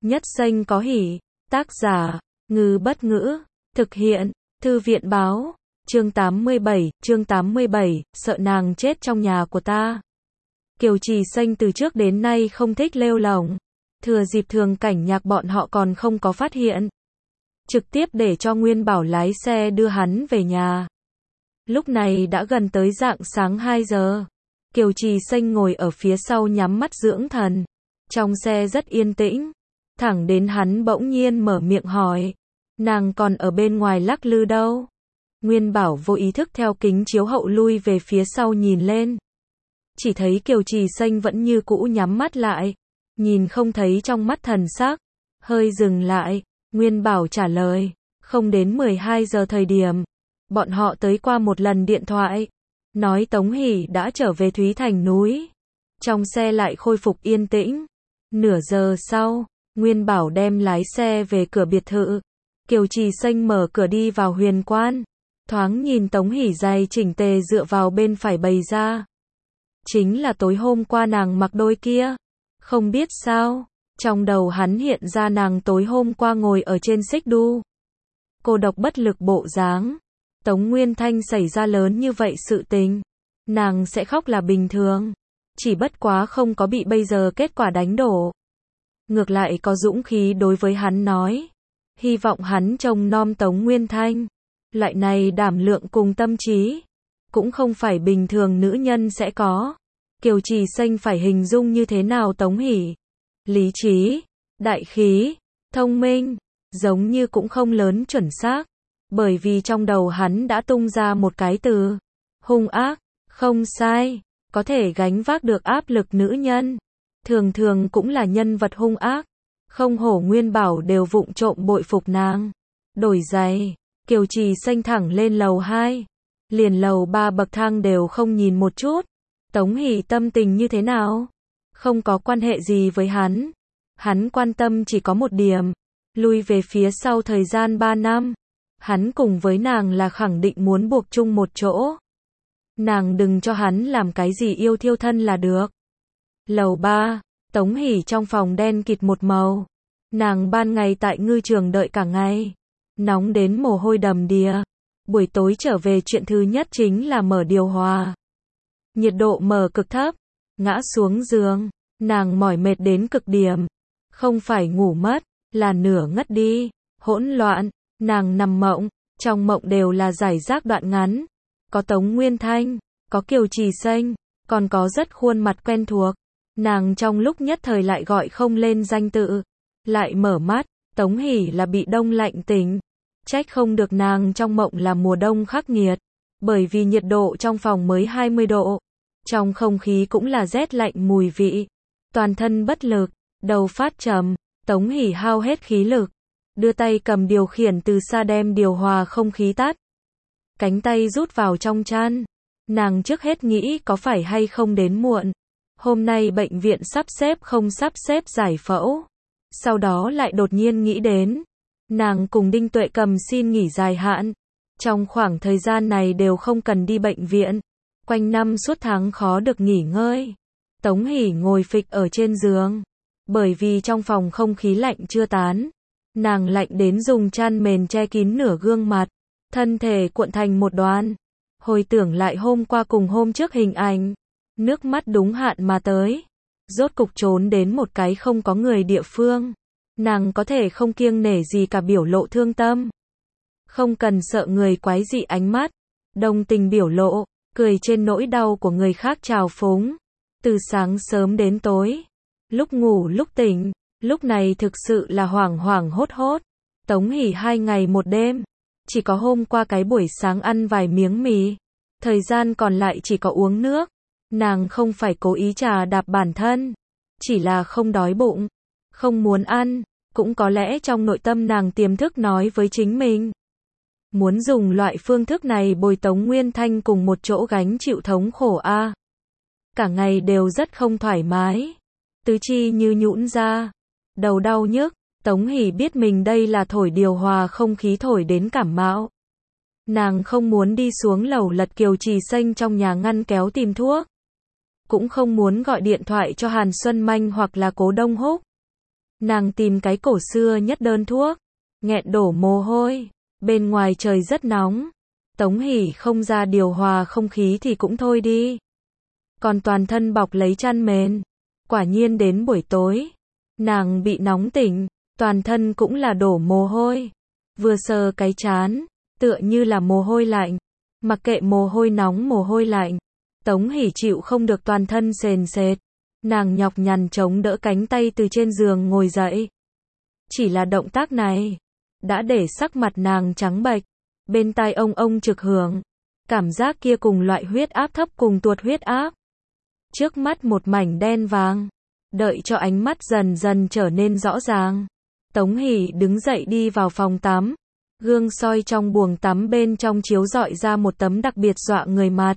Nhất danh có hỷ. Tác giả, Ngư Bất Ngữ. Thực hiện, Thư viện báo. Chương 87, sợ nàng chết trong nhà của ta. Kiều Trì Xanh từ trước đến nay không thích lêu lổng. Thừa dịp Thường Cảnh Nhạc bọn họ còn không có phát hiện, trực tiếp để cho Nguyên Bảo lái xe đưa hắn về nhà. Lúc này đã gần tới rạng sáng 2 giờ. Kiều Trì Xanh ngồi ở phía sau nhắm mắt dưỡng thần. Trong xe rất yên tĩnh. Thẳng đến hắn bỗng nhiên mở miệng hỏi. Nàng còn ở bên ngoài lắc lư đâu? Nguyên Bảo vô ý thức theo kính chiếu hậu lui về phía sau nhìn lên. Chỉ thấy Kiều Trì Xanh vẫn như cũ nhắm mắt lại. Nhìn không thấy trong mắt thần sắc. Hơi dừng lại. Nguyên Bảo trả lời. Không đến 12 giờ thời điểm. Bọn họ tới qua một lần điện thoại. Nói Tống Hỷ đã trở về Thúy Thành núi. Trong xe lại khôi phục yên tĩnh. Nửa giờ sau, Nguyên Bảo đem lái xe về cửa biệt thự. Kiều Trì Xanh mở cửa đi vào huyền quan. Thoáng nhìn Tống Hỷ giày chỉnh tề dựa vào bên phải bày ra. Chính là tối hôm qua nàng mặc đôi kia. Không biết sao, trong đầu hắn hiện ra nàng tối hôm qua ngồi ở trên xích đu. Cô độc bất lực bộ dáng. Tống Nguyên Thanh xảy ra lớn như vậy sự tình. Nàng sẽ khóc là bình thường. Chỉ bất quá không có bị bây giờ kết quả đánh đổ. Ngược lại có dũng khí đối với hắn nói. Hy vọng hắn trông nom Tống Nguyên Thanh. Loại này đảm lượng cùng tâm trí. Cũng không phải bình thường nữ nhân sẽ có. Kiều Trì Xanh phải hình dung như thế nào Tống Hỷ? Lý trí, đại khí, thông minh, giống như cũng không lớn chuẩn xác. Bởi vì trong đầu hắn đã tung ra một cái từ. Hung ác, không sai, có thể gánh vác được áp lực nữ nhân. Thường thường cũng là nhân vật hung ác. Không hổ Nguyên Bảo đều vụng trộm bội phục nàng. Đổi giày, Kiều Trì Xanh thẳng lên lầu 2. Liền lầu 3 bậc thang đều không nhìn một chút. Tống Hỷ tâm tình như thế nào? Không có quan hệ gì với hắn. Hắn quan tâm chỉ có một điểm. Lui về phía sau thời gian 3 năm. Hắn cùng với nàng là khẳng định muốn buộc chung một chỗ. Nàng đừng cho hắn làm cái gì yêu thiêu thân là được. Lầu 3, Tống Hỷ trong phòng đen kịt một màu. Nàng ban ngày tại ngư trường đợi cả ngày. Nóng đến mồ hôi đầm đìa. Buổi tối trở về chuyện thứ nhất chính là mở điều hòa. Nhiệt độ mở cực thấp. Ngã xuống giường. Nàng mỏi mệt đến cực điểm. Không phải ngủ mất, là nửa ngất đi. Hỗn loạn. Nàng nằm mộng. Trong mộng đều là giải rác đoạn ngắn. Có Tống Nguyên Thanh. Có Kiều Trì Xanh. Còn có rất khuôn mặt quen thuộc. Nàng trong lúc nhất thời lại gọi không lên danh tự. Lại mở mắt. Tống Hỷ là bị đông lạnh tỉnh. Trách không được nàng trong mộng là mùa đông khắc nghiệt. Bởi vì nhiệt độ trong phòng mới 20 độ. Trong không khí cũng là rét lạnh mùi vị. Toàn thân bất lực, đầu phát trầm. Tống Hỷ hao hết khí lực. Đưa tay cầm điều khiển từ xa đem điều hòa không khí tắt. Cánh tay rút vào trong chăn. Nàng trước hết nghĩ có phải hay không đến muộn. Hôm nay bệnh viện sắp xếp giải phẫu. Sau đó lại đột nhiên nghĩ đến. Nàng cùng Đinh Tuệ Cầm xin nghỉ dài hạn. Trong khoảng thời gian này đều không cần đi bệnh viện. Quanh năm suốt tháng khó được nghỉ ngơi. Tống Hỷ ngồi phịch ở trên giường. Bởi vì trong phòng không khí lạnh chưa tán. Nàng lạnh đến dùng chăn mền che kín nửa gương mặt. Thân thể cuộn thành một đoàn. Hồi tưởng lại hôm qua cùng hôm trước hình ảnh. Nước mắt đúng hạn mà tới. Rốt cục trốn đến một cái không có người địa phương. Nàng có thể không kiêng nể gì cả biểu lộ thương tâm. Không cần sợ người quái dị ánh mắt. Đồng tình biểu lộ. Cười trên nỗi đau của người khác trào phúng. Từ sáng sớm đến tối. Lúc ngủ lúc tỉnh. Lúc này thực sự là hoảng hoảng hốt hốt. Tống Hỷ 2 ngày 1 đêm. Chỉ có hôm qua cái buổi sáng ăn vài miếng mì. Thời gian còn lại chỉ có uống nước. Nàng không phải cố ý trà đạp bản thân. Chỉ là không đói bụng. Không muốn ăn. Cũng có lẽ trong nội tâm nàng tiềm thức nói với chính mình. Muốn dùng loại phương thức này bồi Tống Nguyên Thanh cùng một chỗ gánh chịu thống khổ a. Cả ngày đều rất không thoải mái. Tứ chi như nhũn ra. Đầu đau nhức. Tống Hỷ biết mình đây là thổi điều hòa không khí thổi đến cảm mạo. Nàng không muốn đi xuống lầu lật Kiều Trì Xanh trong nhà ngăn kéo tìm thuốc. Cũng không muốn gọi điện thoại cho Hàn Xuân Manh hoặc là Cố Đông Húc. Nàng tìm cái cổ xưa nhất đơn thuốc, nghẹn đổ mồ hôi. Bên ngoài trời rất nóng. Tống Hỷ không ra điều hòa không khí thì cũng thôi đi. Còn toàn thân bọc lấy chăn mền. Quả nhiên đến buổi tối, nàng bị nóng tỉnh, toàn thân cũng là đổ mồ hôi. Vừa sờ cái trán, tựa như là mồ hôi lạnh. Mặc kệ mồ hôi nóng mồ hôi lạnh, Tống Hỷ chịu không được toàn thân sền sệt. Nàng nhọc nhằn chống đỡ cánh tay từ trên giường ngồi dậy. Chỉ là động tác này đã để sắc mặt nàng trắng bệch. Bên tai ông trực hưởng. Cảm giác kia cùng loại huyết áp thấp cùng tuột huyết áp. Trước mắt một mảnh đen vàng. Đợi cho ánh mắt dần dần trở nên rõ ràng, Tống Hỷ đứng dậy đi vào phòng tắm. Gương soi trong buồng tắm bên trong chiếu rọi ra một tấm đặc biệt dọa người mặt.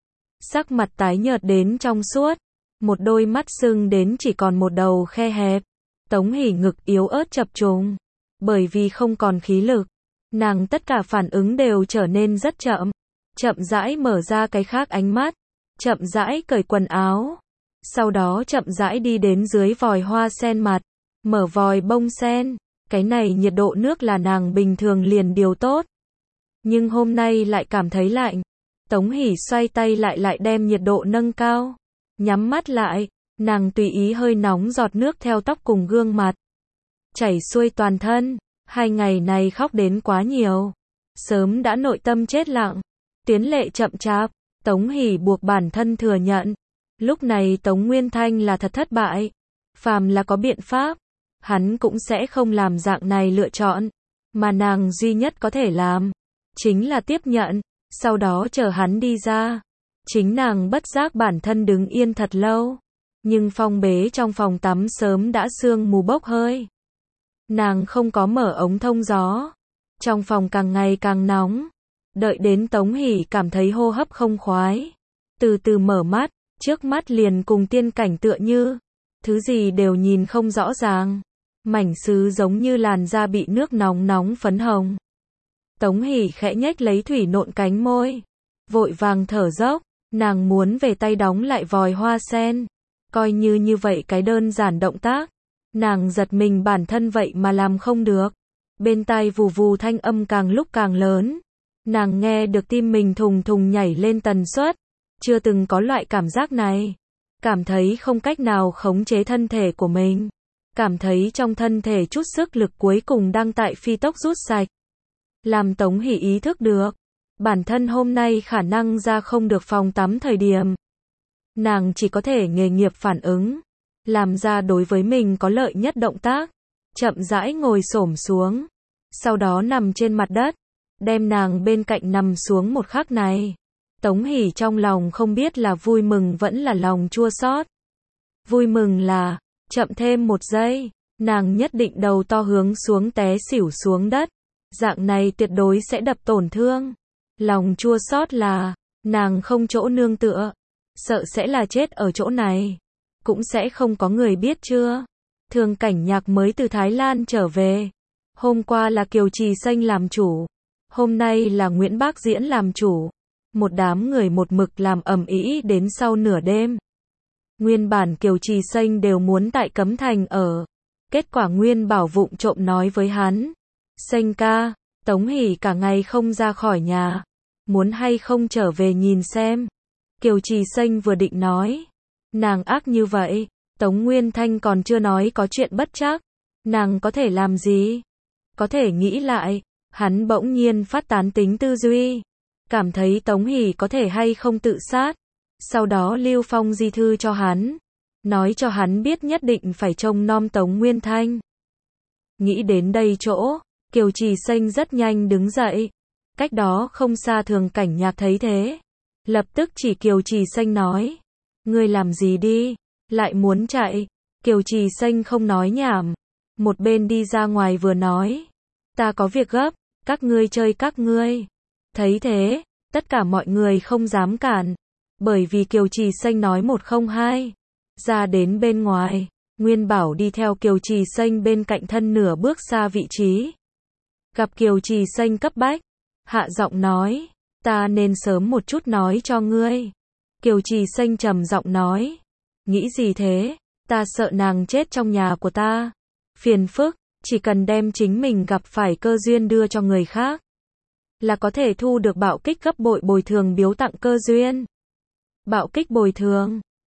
Sắc mặt tái nhợt đến trong suốt, một đôi mắt sưng đến chỉ còn một đầu khe hẹp. Tống Hỷ ngực yếu ớt chập trùng, bởi vì không còn khí lực, nàng tất cả phản ứng đều trở nên rất chậm. Chậm rãi mở ra cái khác ánh mắt, chậm rãi cởi quần áo, sau đó chậm rãi đi đến dưới vòi hoa sen mặt, mở vòi bông sen. Cái này nhiệt độ nước là nàng bình thường liền điều tốt, nhưng hôm nay lại cảm thấy lạnh. Tống Hỷ xoay tay lại đem nhiệt độ nâng cao, nhắm mắt lại, nàng tùy ý hơi nóng giọt nước theo tóc cùng gương mặt, chảy xuôi toàn thân. 2 ngày này khóc đến quá nhiều, sớm đã nội tâm chết lặng, tiến lệ chậm chạp. Tống Hỷ buộc bản thân thừa nhận, lúc này Tống Nguyên Thanh là thật thất bại. Phàm là có biện pháp, hắn cũng sẽ không làm dạng này lựa chọn, mà nàng duy nhất có thể làm chính là tiếp nhận, sau đó chờ hắn đi ra. Chính nàng bất giác bản thân đứng yên thật lâu, nhưng phong bế trong phòng tắm sớm đã sương mù bốc hơi. Nàng không có mở ống thông gió, trong phòng càng ngày càng nóng. Đợi đến Tống Hỷ cảm thấy hô hấp không khoái, từ từ mở mắt, trước mắt liền cùng tiên cảnh tựa như, thứ gì đều nhìn không rõ ràng. Mảnh sứ giống như làn da bị nước nóng nóng phấn hồng. Tống Hỷ khẽ nhếch lấy thủy nộn cánh môi, vội vàng thở dốc, nàng muốn về tay đóng lại vòi hoa sen. Coi như vậy cái đơn giản động tác, nàng giật mình bản thân vậy mà làm không được. Bên tai vù vù thanh âm càng lúc càng lớn. Nàng nghe được tim mình thùng thùng nhảy lên tần suất, chưa từng có loại cảm giác này. Cảm thấy không cách nào khống chế thân thể của mình. Cảm thấy trong thân thể chút sức lực cuối cùng đang tại phi tốc rút sạch. Làm Tống Hỷ ý thức được, bản thân hôm nay khả năng ra không được phòng tắm thời điểm. Nàng chỉ có thể nghề nghiệp phản ứng, làm ra đối với mình có lợi nhất động tác, chậm rãi ngồi xổm xuống, sau đó nằm trên mặt đất, đem nàng bên cạnh nằm xuống một khắc này. Tống Hỷ trong lòng không biết là vui mừng vẫn là lòng chua xót. Vui mừng là, chậm thêm 1 giây, nàng nhất định đầu to hướng xuống té xỉu xuống đất. Dạng này tuyệt đối sẽ đập tổn thương. Lòng chua xót là, nàng không chỗ nương tựa, sợ sẽ là chết ở chỗ này. Cũng sẽ không có người biết chưa. Thường Cảnh Nhạc mới từ Thái Lan trở về. Hôm qua là Kiều Trì Xanh làm chủ, hôm nay là Nguyễn Bác Diễn làm chủ. Một đám người một mực làm ầm ĩ đến sau nửa đêm. Nguyên bản Kiều Trì Xanh đều muốn tại Cấm Thành ở. Kết quả Nguyên Bảo vụng trộm nói với hắn, Xanh ca, Tống Hỷ cả ngày không ra khỏi nhà, muốn hay không trở về nhìn xem. Kiều Trì Xanh vừa định nói, nàng ác như vậy, Tống Nguyên Thanh còn chưa nói có chuyện bất trắc, nàng có thể làm gì? Có thể nghĩ lại, hắn bỗng nhiên phát tán tính tư duy, cảm thấy Tống Hỷ có thể hay không tự sát, sau đó lưu phong di thư cho hắn, nói cho hắn biết nhất định phải trông nom Tống Nguyên Thanh. Nghĩ đến đây chỗ, Kiều Trì Xanh rất nhanh đứng dậy, cách đó không xa Thường Cảnh Nhạc thấy thế, lập tức chỉ Kiều Trì Xanh nói, ngươi làm gì đi, lại muốn chạy. Kiều Trì Xanh không nói nhảm, một bên đi ra ngoài vừa nói, ta có việc gấp, các ngươi chơi các ngươi. Thấy thế, tất cả mọi người không dám cản, bởi vì Kiều Trì Xanh nói 1 không 2. Ra đến bên ngoài, Nguyên Bảo đi theo Kiều Trì Xanh bên cạnh thân nửa bước xa vị trí. Gặp Kiều Trì Xanh cấp bách, hạ giọng nói, ta nên sớm một chút nói cho ngươi. Kiều Trì Xanh trầm giọng nói, nghĩ gì thế, ta sợ nàng chết trong nhà của ta. Phiền phức, chỉ cần đem chính mình gặp phải cơ duyên đưa cho người khác, là có thể thu được bạo kích gấp bội bồi thường biếu tặng cơ duyên. Bạo kích bồi thường.